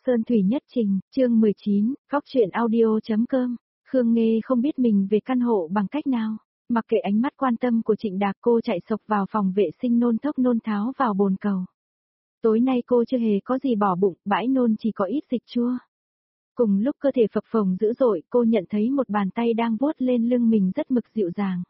Sơn Thủy Nhất Trình, chương 19, góc truyện audio.com. Khương Nghê không biết mình về căn hộ bằng cách nào. Mặc kệ ánh mắt quan tâm của Trịnh Đạc, cô chạy sộc vào phòng vệ sinh nôn thốc nôn tháo vào bồn cầu. Tối nay cô chưa hề có gì bỏ bụng, bãi nôn chỉ có ít dịch chua. Cùng lúc cơ thể phập phồng dữ dội, cô nhận thấy một bàn tay đang vuốt lên lưng mình rất mực dịu dàng.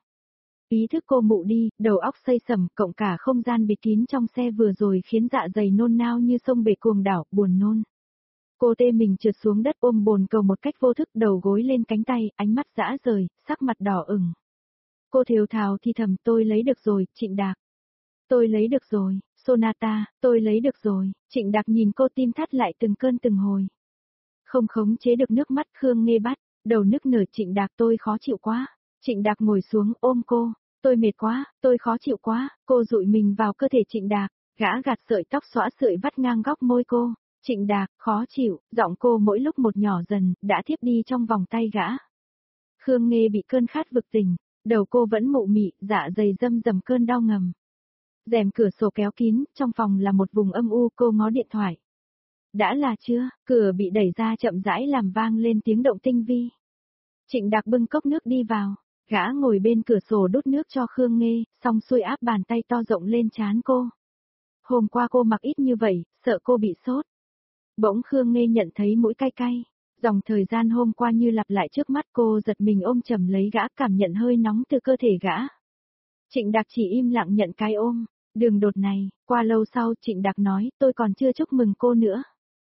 Ý thức cô mụ đi, đầu óc xây sẩm, cộng cả không gian bịt kín trong xe vừa rồi khiến dạ dày nôn nao như sông bể cuồng đảo, buồn nôn. Cô tê mình trượt xuống đất ôm bồn cầu một cách vô thức, đầu gối lên cánh tay, ánh mắt dã rời, sắc mặt đỏ ửng. Cô thều thào thì thầm, tôi lấy được rồi, Trịnh Đạc. Tôi lấy được rồi, Sonata, tôi lấy được rồi. Trịnh Đạc nhìn cô, tim thắt lại từng cơn từng hồi. Không khống chế được nước mắt, Khương Nghê bắt đầu nức nở. Trịnh Đạc, tôi khó chịu quá. Trịnh Đạc ngồi xuống ôm cô, tôi mệt quá, tôi khó chịu quá. Cô dụi mình vào cơ thể Trịnh Đạc, gã gạt sợi tóc xõa sợi vắt ngang góc môi cô. Trịnh Đạc, khó chịu, giọng cô mỗi lúc một nhỏ dần, đã thiếp đi trong vòng tay gã. Khương Nghê bị cơn khát vực tỉnh, đầu cô vẫn mụ mị, dạ dày dâm dầm cơn đau ngầm. Rèm cửa sổ kéo kín, trong phòng là một vùng âm u, cô ngó điện thoại. Đã là chưa, cửa bị đẩy ra chậm rãi làm vang lên tiếng động tinh vi. Trịnh Đạc bưng cốc nước đi vào, gã ngồi bên cửa sổ đút nước cho Khương Nghê, xong xuôi áp bàn tay to rộng lên trán cô. Hôm qua cô mặc ít như vậy, sợ cô bị sốt. Bỗng Khương Nghê nhận thấy mũi cay cay, dòng thời gian hôm qua như lặp lại trước mắt, cô giật mình ôm chầm lấy gã, cảm nhận hơi nóng từ cơ thể gã. Trịnh Đạc chỉ im lặng nhận cái ôm. Đường đột này, qua lâu sau Trịnh Đạc nói, tôi còn chưa chúc mừng cô nữa.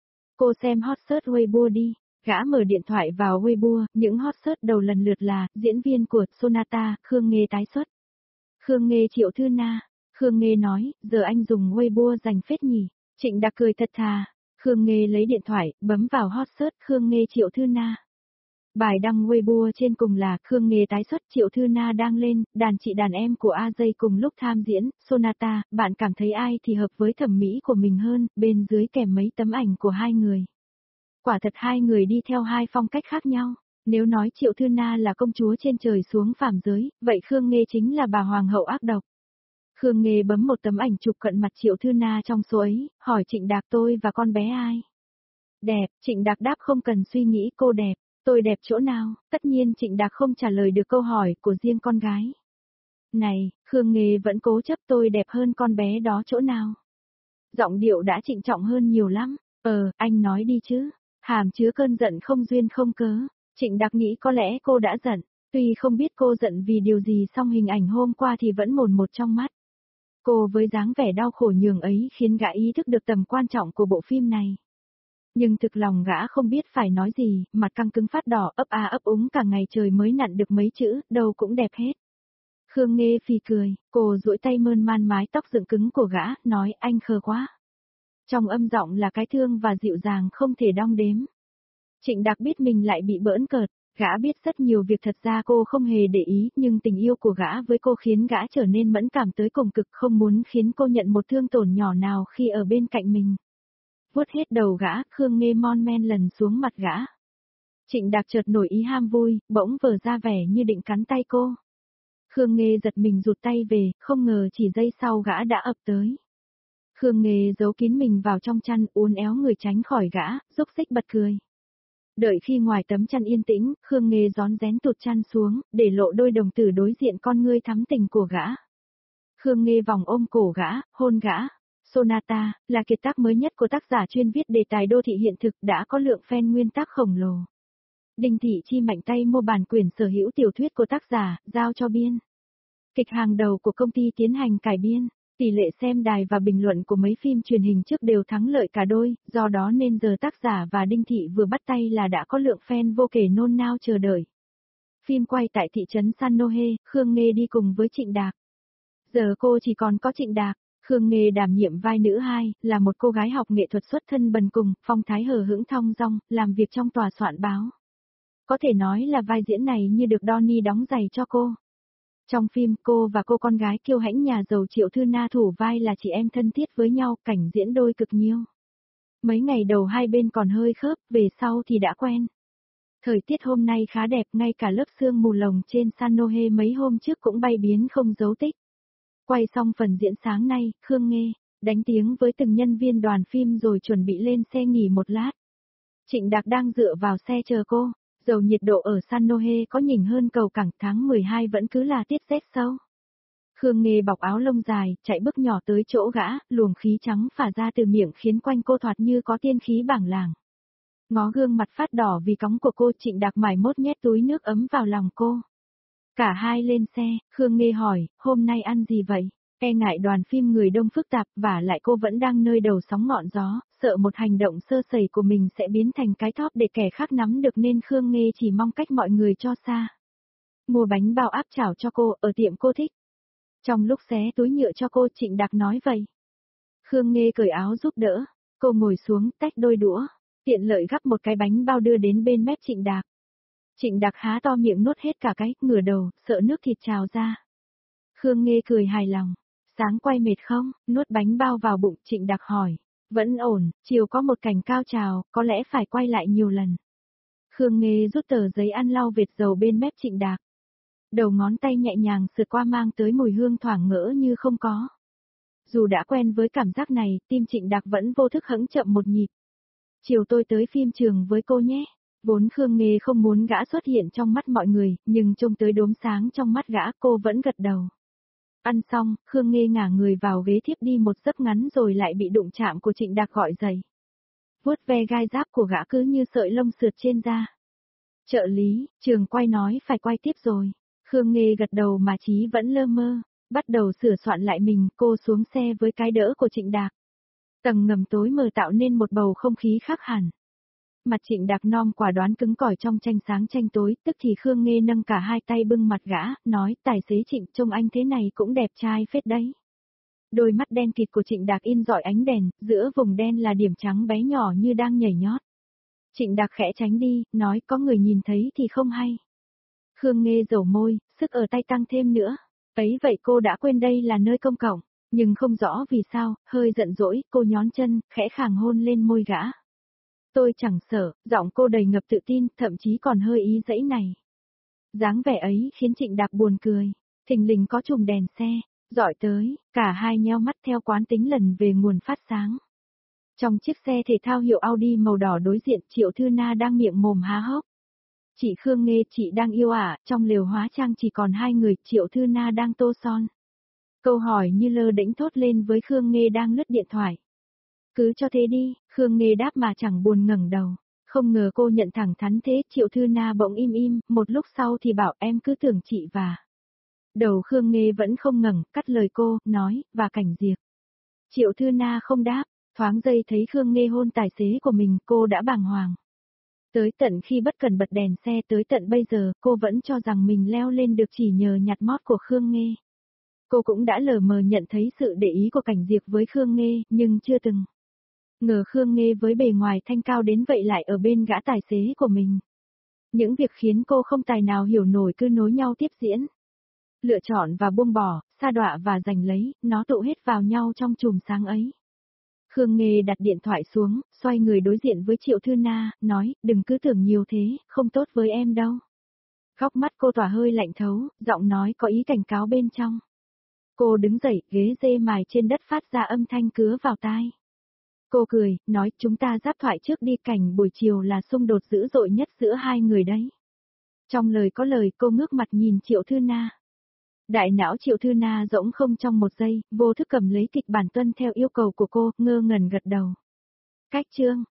Cô xem hot search Weibo đi. Gã mở điện thoại vào Weibo, những hot search đầu lần lượt là, diễn viên của Sonata, Khương Nghê tái xuất. Khương Nghê Triệu Thư Na. Khương Nghê nói, giờ anh dùng Weibo dành phết nhỉ. Trịnh Đạc cười thật thà. Khương Nghê lấy điện thoại, bấm vào hot search Khương Nghê Triệu Thư Na. Bài đăng Weibo trên cùng là Khương Nghê tái xuất, Triệu Thư Na đang lên, đàn chị đàn em của AJ cùng lúc tham diễn, Sonata, bạn cảm thấy ai thì hợp với thẩm mỹ của mình hơn, bên dưới kèm mấy tấm ảnh của hai người. Quả thật hai người đi theo hai phong cách khác nhau, nếu nói Triệu Thư Na là công chúa trên trời xuống phàm giới, vậy Khương Nghê chính là bà hoàng hậu ác độc. Khương Nghê bấm một tấm ảnh chụp cận mặt Triệu Thư Na trong số ấy, hỏi Trịnh Đạc, tôi và con bé ai? Đẹp, Trịnh Đạc đáp không cần suy nghĩ, cô đẹp. Tôi đẹp chỗ nào? Tất nhiên Trịnh Đạc không trả lời được câu hỏi của riêng con gái. Này, Khương Nghê vẫn cố chấp, tôi đẹp hơn con bé đó chỗ nào? Giọng điệu đã trịnh trọng hơn nhiều lắm. Anh nói đi chứ. Hàm chứa cơn giận không duyên không cớ. Trịnh Đạc nghĩ có lẽ cô đã giận. Tuy không biết cô giận vì điều gì, song hình ảnh hôm qua thì vẫn mồn một trong mắt. Cô với dáng vẻ đau khổ nhường ấy khiến gã ý thức được tầm quan trọng của bộ phim này. Nhưng thực lòng gã không biết phải nói gì, mặt căng cứng phát đỏ, ấp a ấp úng cả ngày trời mới nặn được mấy chữ, đâu cũng đẹp hết. Khương Nghê phì cười, cô duỗi tay mơn man mái tóc dựng cứng của gã, nói anh khờ quá. Trong âm giọng là cái thương và dịu dàng không thể đong đếm. Trịnh Đạc biết mình lại bị bỡn cợt, gã biết rất nhiều việc thật ra cô không hề để ý, nhưng tình yêu của gã với cô khiến gã trở nên mẫn cảm tới cùng cực, không muốn khiến cô nhận một thương tổn nhỏ nào khi ở bên cạnh mình. Vuốt hết đầu gã, Khương Nghê mon men lần xuống mặt gã. Trịnh Đạc chợt nổi ý ham vui, bỗng vờ ra vẻ như định cắn tay cô. Khương Nghê giật mình rụt tay về, không ngờ chỉ giây sau gã đã ập tới. Khương Nghê giấu kín mình vào trong chăn, uốn éo người tránh khỏi gã, rúc rích bật cười. Đợi khi ngoài tấm chăn yên tĩnh, Khương Nghê rón rén tụt chăn xuống, để lộ đôi đồng tử đối diện con ngươi thắm tình của gã. Khương Nghê vòng ôm cổ gã, hôn gã. Sonata, là kiệt tác mới nhất của tác giả chuyên viết đề tài đô thị hiện thực, đã có lượng fan nguyên tác khổng lồ. Đinh Thị Chi mạnh tay mua bản quyền sở hữu tiểu thuyết của tác giả, giao cho biên kịch hàng đầu của công ty tiến hành cải biên. Tỷ lệ xem đài và bình luận của mấy phim truyền hình trước đều thắng lợi cả đôi, do đó nên giờ tác giả và Đinh Thị vừa bắt tay là đã có lượng fan vô kể nôn nao chờ đợi. Phim quay tại thị trấn Sanohe, Khương Nghê đi cùng với Trịnh Đạc. Giờ cô chỉ còn có Trịnh Đạc. Khương Nghê đảm nhiệm vai nữ hai, là một cô gái học nghệ thuật xuất thân bần cùng, phong thái hờ hững thong dong, làm việc trong tòa soạn báo. Có thể nói là vai diễn này như được Donnie đóng giày cho cô. Trong phim, cô và cô con gái kiêu hãnh nhà giàu Triệu Thư Na thủ vai là chị em thân thiết với nhau, cảnh diễn đôi cực nhiêu. Mấy ngày đầu hai bên còn hơi khớp, về sau thì đã quen. Thời tiết hôm nay khá đẹp, ngay cả lớp sương mù lồng trên Sanohe mấy hôm trước cũng bay biến không dấu tích. Quay xong phần diễn sáng nay, Khương Nghê đánh tiếng với từng nhân viên đoàn phim rồi chuẩn bị lên xe nghỉ một lát. Trịnh Đạc đang dựa vào xe chờ cô, dầu nhiệt độ ở San Nohe có nhỉnh hơn cầu cảng, tháng 12 vẫn cứ là tiết rét sâu. Khương Nghê bọc áo lông dài, chạy bước nhỏ tới chỗ gã, luồng khí trắng phả ra từ miệng khiến quanh cô thoạt như có tiên khí bảng làng. Ngó gương mặt phát đỏ vì cóng của cô, Trịnh Đạc mải mốt nhét túi nước ấm vào lòng cô. Cả hai lên xe, Khương Nghê hỏi, hôm nay ăn gì vậy? E ngại đoàn phim người đông phức tạp, và lại cô vẫn đang nơi đầu sóng ngọn gió, sợ một hành động sơ sẩy của mình sẽ biến thành cái thóp để kẻ khác nắm được, nên Khương Nghê chỉ mong cách mọi người cho xa. Mua bánh bao áp chảo cho cô, ở tiệm cô thích. Trong lúc xé túi nhựa cho cô, Trịnh Đạc nói vậy. Khương Nghê cởi áo giúp đỡ, cô ngồi xuống tách đôi đũa, tiện lợi gắp một cái bánh bao đưa đến bên mép Trịnh Đạc. Trịnh Đạc há to miệng nuốt hết cả cái, ngửa đầu, sợ nước thịt trào ra. Khương Nghê cười hài lòng. Sáng quay mệt không? Nuốt bánh bao vào bụng, Trịnh Đạc hỏi. Vẫn ổn, chiều có một cảnh cao trào, có lẽ phải quay lại nhiều lần. Khương Nghê rút tờ giấy ăn lau vệt dầu bên mép Trịnh Đạc. Đầu ngón tay nhẹ nhàng sượt qua mang tới mùi hương thoảng ngỡ như không có. Dù đã quen với cảm giác này, tim Trịnh Đạc vẫn vô thức hững chậm một nhịp. Chiều tôi tới phim trường với cô nhé. Vốn Khương Nghê không muốn gã xuất hiện trong mắt mọi người, nhưng trông tới đốm sáng trong mắt gã, cô vẫn gật đầu. Ăn xong, Khương Nghê ngả người vào ghế thiếp đi một giấc ngắn rồi lại bị đụng chạm của Trịnh Đạc gọi dậy. Vuốt ve gai giáp của gã cứ như sợi lông sượt trên da. Trợ lý, trường quay nói phải quay tiếp rồi. Khương Nghê gật đầu mà trí vẫn lơ mơ, bắt đầu sửa soạn lại mình, cô xuống xe với cái đỡ của Trịnh Đạc. Tầng ngầm tối mờ tạo nên một bầu không khí khác hẳn. Mặt Trịnh Đạc non quả đoán cứng cỏi trong tranh sáng tranh tối, tức thì Khương Nghê nâng cả hai tay bưng mặt gã, nói, tài xế Trịnh, trông anh thế này cũng đẹp trai phết đấy. Đôi mắt đen kịt của Trịnh Đạc in rọi ánh đèn, giữa vùng đen là điểm trắng bé nhỏ như đang nhảy nhót. Trịnh Đạc khẽ tránh đi, nói, có người nhìn thấy thì không hay. Khương Nghê dầu môi, sức ở tay tăng thêm nữa. Ấy vậy cô đã quên đây là nơi công cộng, nhưng không rõ vì sao, hơi giận dỗi, cô nhón chân, khẽ khàng hôn lên môi gã. Tôi chẳng sợ, giọng cô đầy ngập tự tin, thậm chí còn hơi ý giãy này. Dáng vẻ ấy khiến Trịnh Đạc buồn cười, thình lình có chùm đèn xe, dọi tới, cả hai nheo mắt theo quán tính lần về nguồn phát sáng. Trong chiếc xe thể thao hiệu Audi màu đỏ đối diện, Triệu Thư Na đang miệng mồm há hốc. Chị Khương Nghê, chị đang yêu à? Trong lều hóa trang chỉ còn hai người, Triệu Thư Na đang tô son. Câu hỏi như lơ đễnh thốt lên với Khương Nghê đang lướt điện thoại. Cứ cho thế đi, Khương Nghê đáp mà chẳng buồn ngẩng đầu. Không ngờ cô nhận thẳng thắn thế, Triệu Thư Na bỗng im, một lúc sau thì bảo em cứ tưởng chị và. Đầu Khương Nghê vẫn không ngẩng, cắt lời cô, nói, và Cảnh Diệp. Triệu Thư Na không đáp, thoáng giây thấy Khương Nghê hôn tài xế của mình, cô đã bàng hoàng. Tới tận khi bất cần bật đèn xe, tới tận bây giờ, cô vẫn cho rằng mình leo lên được chỉ nhờ nhặt mót của Khương Nghê. Cô cũng đã lờ mờ nhận thấy sự để ý của Cảnh Diệp với Khương Nghê, nhưng chưa từng ngờ Khương Nghê với bề ngoài thanh cao đến vậy lại ở bên gã tài xế của mình. Những việc khiến cô không tài nào hiểu nổi cứ nối nhau tiếp diễn. Lựa chọn và buông bỏ, sa đọa và giành lấy, nó tụ hết vào nhau trong chùm sáng ấy. Khương Nghê đặt điện thoại xuống, xoay người đối diện với Triệu Thư Na, nói, đừng cứ tưởng nhiều thế, không tốt với em đâu. Góc mắt cô tỏa hơi lạnh thấu, giọng nói có ý cảnh cáo bên trong. Cô đứng dậy, ghế dê mài trên đất phát ra âm thanh cứa vào tai. Cô cười, nói, chúng ta giáp thoại trước đi, cảnh buổi chiều là xung đột dữ dội nhất giữa hai người đấy. Trong lời có lời, cô ngước mặt nhìn Triệu Thư Na. Đại não Triệu Thư Na rỗng không trong một giây, vô thức cầm lấy kịch bản tuân theo yêu cầu của cô, ngơ ngẩn gật đầu. Cách chương.